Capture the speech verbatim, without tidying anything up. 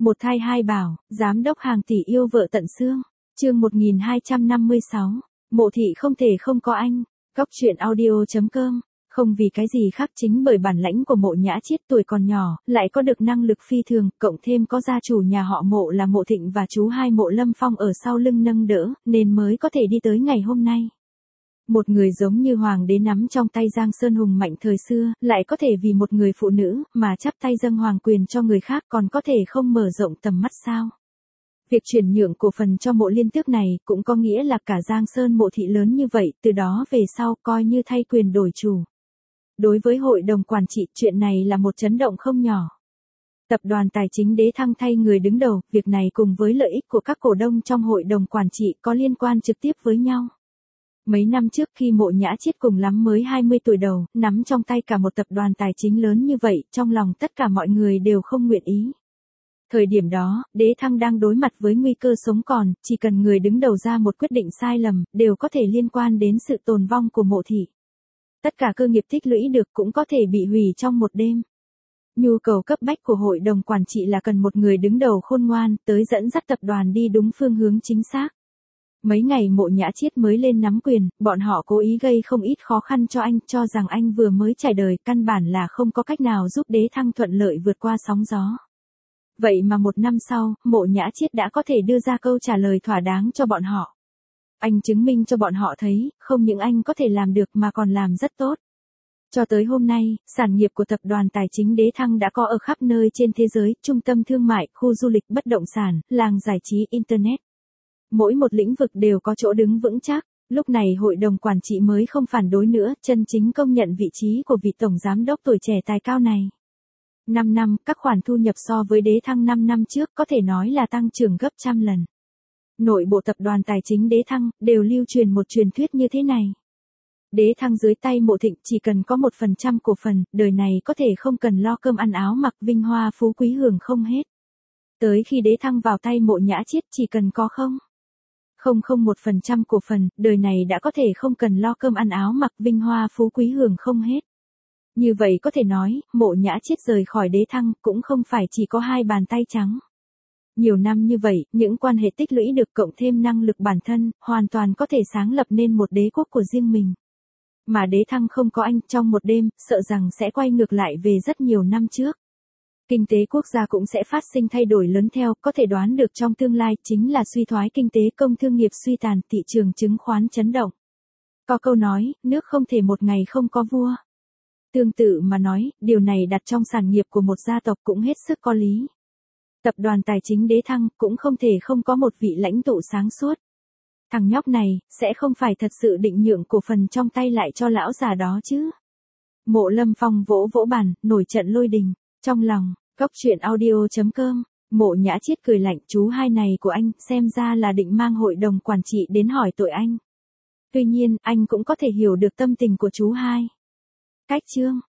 Một thai hai bảo, giám đốc hàng tỷ yêu vợ tận xương. Chương một nghìn hai trăm năm mươi sáu. Mộ thị không thể không có anh. Góc truyện audio chấm com. Không vì cái gì khác, chính bởi bản lãnh của Mộ Nhã Chiết tuổi còn nhỏ, lại có được năng lực phi thường, cộng thêm có gia chủ nhà họ Mộ là Mộ Thịnh và chú hai Mộ Lâm Phong ở sau lưng nâng đỡ, nên mới có thể đi tới ngày hôm nay. Một người giống như hoàng đế nắm trong tay Giang Sơn hùng mạnh thời xưa, lại có thể vì một người phụ nữ mà chắp tay dâng hoàng quyền cho người khác, còn có thể không mở rộng tầm mắt sao? Việc chuyển nhượng cổ phần cho Mộ Liên Tước này cũng có nghĩa là cả Giang Sơn Mộ thị lớn như vậy, từ đó về sau coi như thay quyền đổi chủ. Đối với hội đồng quản trị, chuyện này là một chấn động không nhỏ. Tập đoàn Tài chính Đế Thăng thay người đứng đầu, việc này cùng với lợi ích của các cổ đông trong hội đồng quản trị có liên quan trực tiếp với nhau. Mấy năm trước khi Mộ Nhã Chiết cùng lắm mới hai mươi tuổi đầu, nắm trong tay cả một tập đoàn tài chính lớn như vậy, trong lòng tất cả mọi người đều không nguyện ý. Thời điểm đó, Đế Thăng đang đối mặt với nguy cơ sống còn, chỉ cần người đứng đầu ra một quyết định sai lầm, đều có thể liên quan đến sự tồn vong của Mộ thị. Tất cả cơ nghiệp tích lũy được cũng có thể bị hủy trong một đêm. Nhu cầu cấp bách của hội đồng quản trị là cần một người đứng đầu khôn ngoan, tới dẫn dắt tập đoàn đi đúng phương hướng chính xác. Mấy ngày Mộ Nhã Chiết mới lên nắm quyền, bọn họ cố ý gây không ít khó khăn cho anh, cho rằng anh vừa mới trải đời, căn bản là không có cách nào giúp Đế Thăng thuận lợi vượt qua sóng gió. Vậy mà một năm sau, Mộ Nhã Chiết đã có thể đưa ra câu trả lời thỏa đáng cho bọn họ. Anh chứng minh cho bọn họ thấy, không những anh có thể làm được mà còn làm rất tốt. Cho tới hôm nay, sản nghiệp của tập đoàn Tài chính Đế Thăng đã có ở khắp nơi trên thế giới, trung tâm thương mại, khu du lịch, bất động sản, làng giải trí, Internet. Mỗi một lĩnh vực đều có chỗ đứng vững chắc. Lúc này hội đồng quản trị mới không phản đối nữa, chân chính công nhận vị trí của vị tổng giám đốc tuổi trẻ tài cao này. năm năm, các khoản thu nhập so với Đế Thăng năm năm trước có thể nói là tăng trưởng gấp trăm lần. Nội bộ tập đoàn Tài chính Đế Thăng đều lưu truyền một truyền thuyết như thế này. Đế Thăng dưới tay Mộ Thịnh chỉ cần có một phần trăm cổ phần, đời này có thể không cần lo cơm ăn áo mặc, vinh hoa phú quý hưởng không hết. Tới khi Đế Thăng vào tay Mộ Nhã Chiết chỉ cần có không. Không không một phần trăm cổ phần, đời này đã có thể không cần lo cơm ăn áo mặc, vinh hoa phú quý hưởng không hết. Như vậy có thể nói, Mộ Nhã Chiết rời khỏi Đế Thăng cũng không phải chỉ có hai bàn tay trắng. Nhiều năm như vậy, những quan hệ tích lũy được cộng thêm năng lực bản thân, hoàn toàn có thể sáng lập nên một đế quốc của riêng mình. Mà Đế Thăng không có anh, trong một đêm, sợ rằng sẽ quay ngược lại về rất nhiều năm trước. Kinh tế quốc gia cũng sẽ phát sinh thay đổi lớn theo, có thể đoán được trong tương lai chính là suy thoái kinh tế, công thương nghiệp suy tàn, thị trường chứng khoán chấn động. Có câu nói, nước không thể một ngày không có vua. Tương tự mà nói, điều này đặt trong sản nghiệp của một gia tộc cũng hết sức có lý. Tập đoàn Tài chính Đế Thăng cũng không thể không có một vị lãnh tụ sáng suốt. Thằng nhóc này, sẽ không phải thật sự định nhượng cổ phần trong tay lại cho lão già đó chứ. Mộ Lâm Phong vỗ vỗ bàn, nổi trận lôi đình. Trong lòng, góc truyện audio chấm com, Mộ Nhã Chiết cười lạnh, chú hai này của anh, xem ra là định mang hội đồng quản trị đến hỏi tội anh. Tuy nhiên, anh cũng có thể hiểu được tâm tình của chú hai. Cách chương.